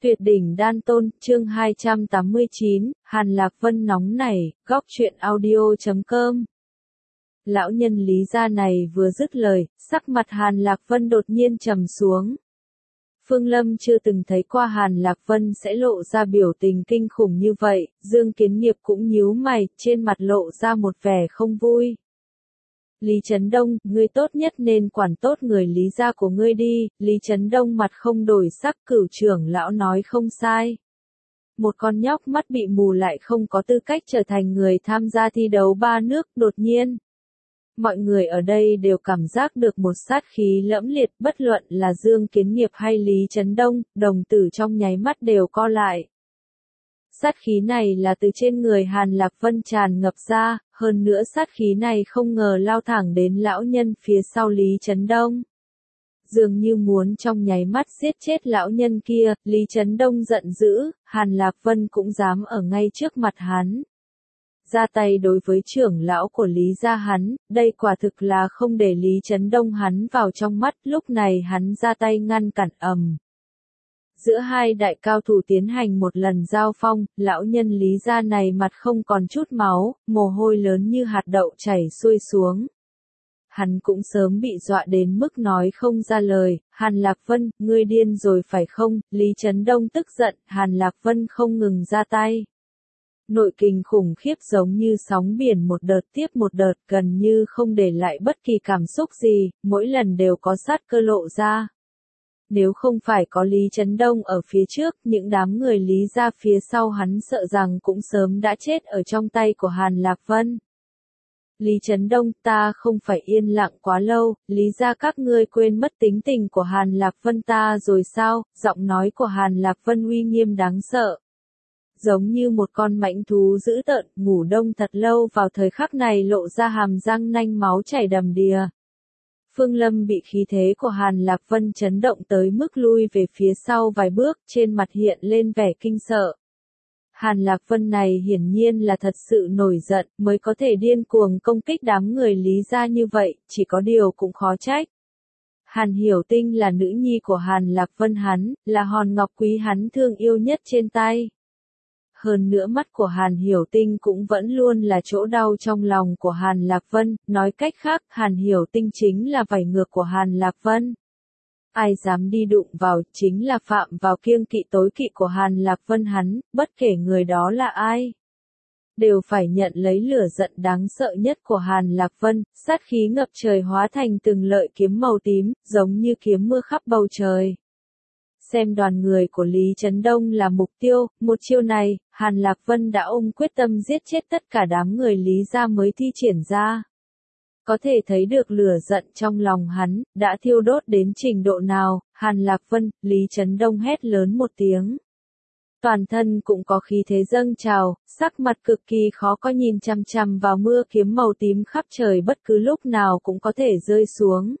Tuyệt đỉnh đan tôn, chương 289, Hàn Lạc Vân nóng nảy, góc truyện audio.com. Lão nhân Lý gia này vừa dứt lời, sắc mặt Hàn Lạc Vân đột nhiên trầm xuống. Phương Lâm chưa từng thấy qua Hàn Lạc Vân sẽ lộ ra biểu tình kinh khủng như vậy, Dương Kiến Nghiệp cũng nhíu mày, trên mặt lộ ra một vẻ không vui. Lý Chấn Đông, ngươi tốt nhất nên quản tốt người Lý gia của ngươi đi. Lý Chấn Đông mặt không đổi sắc, Cửu trưởng lão nói không sai. Một con nhóc mắt bị mù lại không có tư cách trở thành người tham gia thi đấu ba nước. Đột nhiên, mọi người ở đây đều cảm giác được một sát khí lẫm liệt, bất luận là Dương Kiến Nghiệp hay Lý Chấn Đông, đồng tử trong nháy mắt đều co lại. Sát khí này là từ trên người Hàn Lạc Vân tràn ngập ra, hơn nữa sát khí này không ngờ lao thẳng đến lão nhân phía sau Lý Chấn Đông. Dường như muốn trong nháy mắt giết chết lão nhân kia, Lý Chấn Đông giận dữ, Hàn Lạc Vân cũng dám ở ngay trước mặt hắn. Ra tay đối với trưởng lão của Lý gia hắn, đây quả thực là không để Lý Chấn Đông hắn vào trong mắt, lúc này hắn ra tay ngăn cản ầm. Giữa hai đại cao thủ tiến hành một lần giao phong, lão nhân Lý gia này mặt không còn chút máu, mồ hôi lớn như hạt đậu chảy xuôi xuống. Hắn cũng sớm bị dọa đến mức nói không ra lời. Hàn Lạc Vân, ngươi điên rồi phải không? Lý Chấn Đông tức giận, Hàn Lạc Vân không ngừng ra tay. Nội kình khủng khiếp giống như sóng biển một đợt tiếp một đợt, gần như không để lại bất kỳ cảm xúc gì, mỗi lần đều có sát cơ lộ ra. Nếu không phải có Lý Chấn Đông ở phía trước, những đám người Lý gia phía sau hắn sợ rằng cũng sớm đã chết ở trong tay của Hàn Lạc Vân. Lý Chấn Đông, ta không phải yên lặng quá lâu, Lý gia các ngươi quên mất tính tình của Hàn Lạc Vân ta rồi sao? Giọng nói của Hàn Lạc Vân uy nghiêm đáng sợ. Giống như một con mãnh thú dữ tợn, ngủ đông thật lâu vào thời khắc này lộ ra hàm răng nanh máu chảy đầm đìa. Phương Lâm bị khí thế của Hàn Lạc Vân chấn động tới mức lui về phía sau vài bước, trên mặt hiện lên vẻ kinh sợ. Hàn Lạc Vân này hiển nhiên là thật sự nổi giận, mới có thể điên cuồng công kích đám người Lý gia như vậy, chỉ có điều cũng khó trách. Hàn Hiểu Tinh là nữ nhi của Hàn Lạc Vân hắn, là hòn ngọc quý hắn thương yêu nhất trên tay. Hơn nữa mắt của Hàn Hiểu Tinh cũng vẫn luôn là chỗ đau trong lòng của Hàn Lạc Vân, nói cách khác, Hàn Hiểu Tinh chính là vảy ngược của Hàn Lạc Vân. Ai dám đi đụng vào, chính là phạm vào kiêng kỵ tối kỵ của Hàn Lạc Vân hắn, bất kể người đó là ai. Đều phải nhận lấy lửa giận đáng sợ nhất của Hàn Lạc Vân, sát khí ngập trời hóa thành từng lợi kiếm màu tím, giống như kiếm mưa khắp bầu trời. Xem đoàn người của Lý Chấn Đông là mục tiêu, một chiêu này, Hàn Lạc Vân đã ôm quyết tâm giết chết tất cả đám người Lý gia mới thi triển ra. Có thể thấy được lửa giận trong lòng hắn, đã thiêu đốt đến trình độ nào. Hàn Lạc Vân, Lý Chấn Đông hét lớn một tiếng. Toàn thân cũng có khí thế dâng trào, sắc mặt cực kỳ khó có, nhìn chằm chằm vào mưa kiếm màu tím khắp trời, bất cứ lúc nào cũng có thể rơi xuống.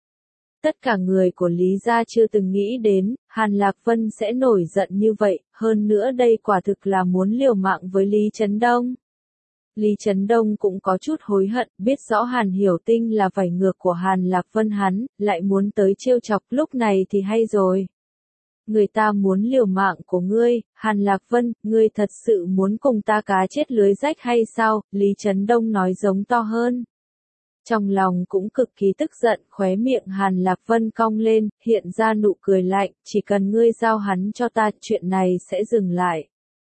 Tất cả người của Lý gia chưa từng nghĩ đến, Hàn Lạc Vân sẽ nổi giận như vậy, hơn nữa đây quả thực là muốn liều mạng với Lý Chấn Đông. Lý Chấn Đông cũng có chút hối hận, biết rõ Hàn Hiểu Tinh là vảy ngược của Hàn Lạc Vân hắn, lại muốn tới trêu chọc, lúc này thì hay rồi. Người ta muốn liều mạng của ngươi, Hàn Lạc Vân, ngươi thật sự muốn cùng ta cá chết lưới rách hay sao? Lý Chấn Đông nói giống to hơn. Trong lòng cũng cực kỳ tức giận, khóe miệng Hàn Lạc Vân cong lên, hiện ra nụ cười lạnh, chỉ cần ngươi giao hắn cho ta, chuyện này sẽ dừng lại.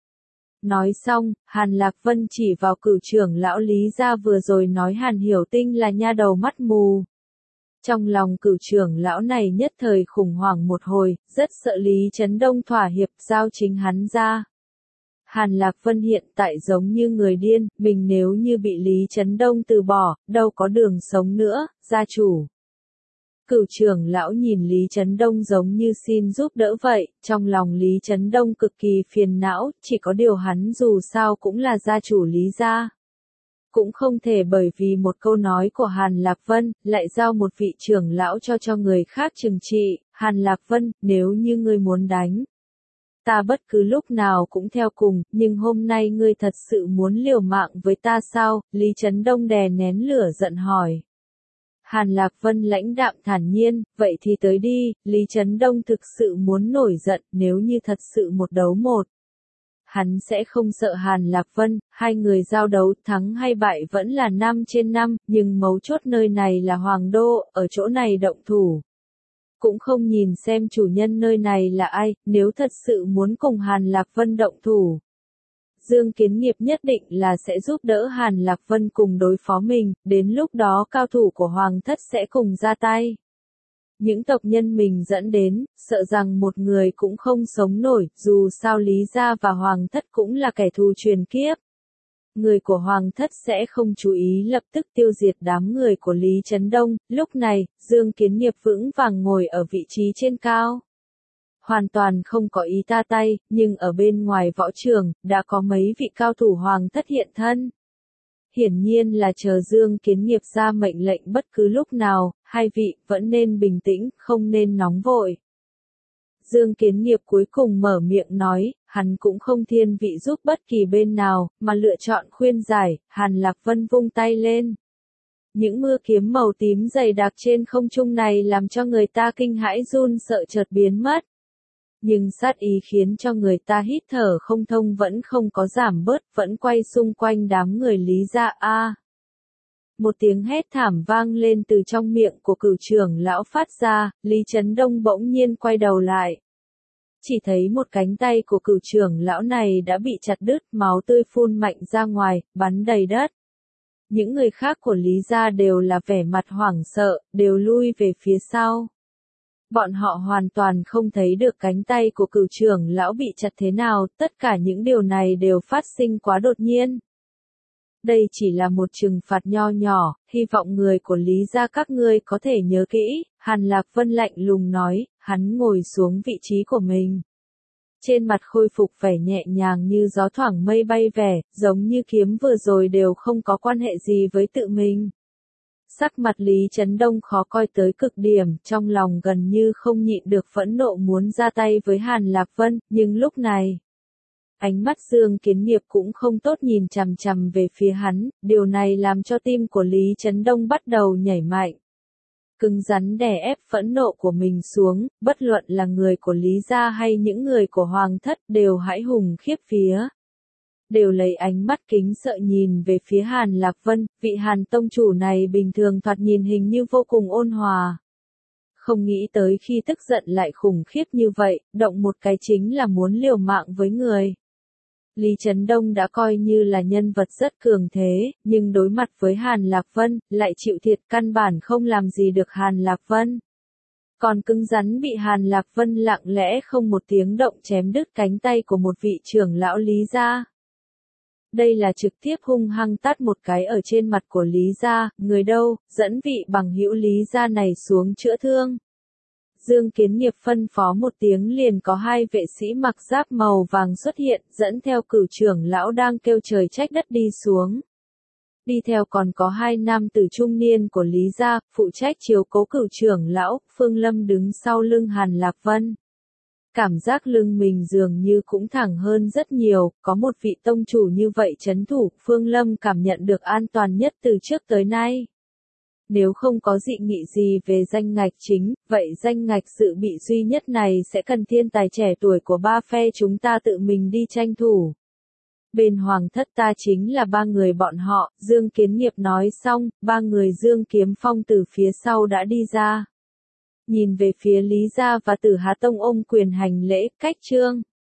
Nói xong, Hàn Lạc Vân chỉ vào Cửu trưởng lão Lý gia vừa rồi nói Hàn Hiểu Tinh là nha đầu mắt mù. Trong lòng Cửu trưởng lão này nhất thời khủng hoảng một hồi, rất sợ Lý Chấn Đông thỏa hiệp giao chính hắn ra. Hàn Lạc Vân hiện tại giống như người điên, mình nếu như bị Lý Chấn Đông từ bỏ, đâu có đường sống nữa, gia chủ. Cửu trưởng lão nhìn Lý Chấn Đông giống như xin giúp đỡ vậy, trong lòng Lý Chấn Đông cực kỳ phiền não, chỉ có điều hắn dù sao cũng là gia chủ Lý gia. Cũng không thể bởi vì một câu nói của Hàn Lạc Vân, lại giao một vị trưởng lão cho người khác trừng trị. Hàn Lạc Vân, nếu như ngươi muốn đánh, ta bất cứ lúc nào cũng theo cùng, nhưng hôm nay ngươi thật sự muốn liều mạng với ta sao? Lý Chấn Đông đè nén lửa giận hỏi. Hàn Lạc Vân lãnh đạm thản nhiên, vậy thì tới đi, Lý Chấn Đông thực sự muốn nổi giận, nếu như thật sự một đấu một. Hắn sẽ không sợ Hàn Lạc Vân, hai người giao đấu thắng hay bại vẫn là 5 trên 5, nhưng mấu chốt nơi này là Hoàng Đô, ở chỗ này động thủ. Cũng không nhìn xem chủ nhân nơi này là ai, nếu thật sự muốn cùng Hàn Lạc Vân động thủ. Dương Kiến Nghiệp nhất định là sẽ giúp đỡ Hàn Lạc Vân cùng đối phó mình, đến lúc đó cao thủ của Hoàng thất sẽ cùng ra tay. Những tộc nhân mình dẫn đến, sợ rằng một người cũng không sống nổi, dù sao Lý gia và Hoàng thất cũng là kẻ thù truyền kiếp. Người của Hoàng thất sẽ không chú ý lập tức tiêu diệt đám người của Lý Chấn Đông, lúc này, Dương Kiến Nghiệp vững vàng ngồi ở vị trí trên cao. Hoàn toàn không có ý ta tay, nhưng ở bên ngoài võ trường, đã có mấy vị cao thủ Hoàng thất hiện thân. Hiển nhiên là chờ Dương Kiến Nghiệp ra mệnh lệnh bất cứ lúc nào, hai vị vẫn nên bình tĩnh, không nên nóng vội. Dương Kiến Nghiệp cuối cùng mở miệng nói, hắn cũng không thiên vị giúp bất kỳ bên nào, mà lựa chọn khuyên giải, Hàn Lạc Vân vung tay lên. Những mưa kiếm màu tím dày đặc trên không trung này làm cho người ta kinh hãi run sợ chợt biến mất. Nhưng sát ý khiến cho người ta hít thở không thông vẫn không có giảm bớt, vẫn quay xung quanh đám người Lý gia a. Một tiếng hét thảm vang lên từ trong miệng của cửu trưởng lão phát ra, Lý Chấn Đông bỗng nhiên quay đầu lại. Chỉ thấy một cánh tay của cửu trưởng lão này đã bị chặt đứt, máu tươi phun mạnh ra ngoài, bắn đầy đất. Những người khác của Lý gia đều là vẻ mặt hoảng sợ, đều lui về phía sau. Bọn họ hoàn toàn không thấy được cánh tay của cửu trưởng lão bị chặt thế nào, tất cả những điều này đều phát sinh quá đột nhiên. Đây chỉ là một trừng phạt nho nhỏ, hy vọng người của Lý gia các ngươi có thể nhớ kỹ, Hàn Lạc Vân lạnh lùng nói, hắn ngồi xuống vị trí của mình. Trên mặt khôi phục vẻ nhẹ nhàng như gió thoảng mây bay vẻ, giống như kiếm vừa rồi đều không có quan hệ gì với tự mình. Sắc mặt Lý Chấn Đông khó coi tới cực điểm, trong lòng gần như không nhịn được phẫn nộ muốn ra tay với Hàn Lạc Vân, nhưng lúc này, ánh mắt Dương Kiến Nghiệp cũng không tốt nhìn chằm chằm về phía hắn, điều này làm cho tim của Lý Chấn Đông bắt đầu nhảy mạnh. Cứng rắn đè ép phẫn nộ của mình xuống, bất luận là người của Lý gia hay những người của Hoàng thất đều hãi hùng khiếp vía. Đều lấy ánh mắt kính sợ nhìn về phía Hàn Lạc Vân, vị Hàn tông chủ này bình thường thoạt nhìn hình như vô cùng ôn hòa. Không nghĩ tới khi tức giận lại khủng khiếp như vậy, động một cái chính là muốn liều mạng với người. Lý Chấn Đông đã coi như là nhân vật rất cường thế, nhưng đối mặt với Hàn Lạc Vân, lại chịu thiệt căn bản không làm gì được Hàn Lạc Vân. Còn cứng rắn bị Hàn Lạc Vân lặng lẽ không một tiếng động chém đứt cánh tay của một vị trưởng lão Lý gia. Đây là trực tiếp hung hăng tát một cái ở trên mặt của Lý gia, người đâu, dẫn vị bằng hữu Lý gia này xuống chữa thương. Dương Kiến Nghiệp phân phó một tiếng liền có hai vệ sĩ mặc giáp màu vàng xuất hiện, dẫn theo cửu trưởng lão đang kêu trời trách đất đi xuống. Đi theo còn có hai nam tử trung niên của Lý gia, phụ trách chiếu cố cửu trưởng lão, Phương Lâm đứng sau lưng Hàn Lạc Vân. Cảm giác lưng mình dường như cũng thẳng hơn rất nhiều, có một vị tông chủ như vậy trấn thủ, Phương Lâm cảm nhận được an toàn nhất từ trước tới nay. Nếu không có dị nghị gì về danh ngạch chính, vậy danh ngạch sự bị duy nhất này sẽ cần thiên tài trẻ tuổi của ba phe chúng ta tự mình đi tranh thủ. Bên Hoàng thất ta chính là ba người bọn họ, Dương Kiến Nghiệp nói xong, ba người Dương Kiếm Phong từ phía sau đã đi ra. Nhìn về phía Lý gia và Tử Hà Tông ôm quyền hành lễ, cách trương.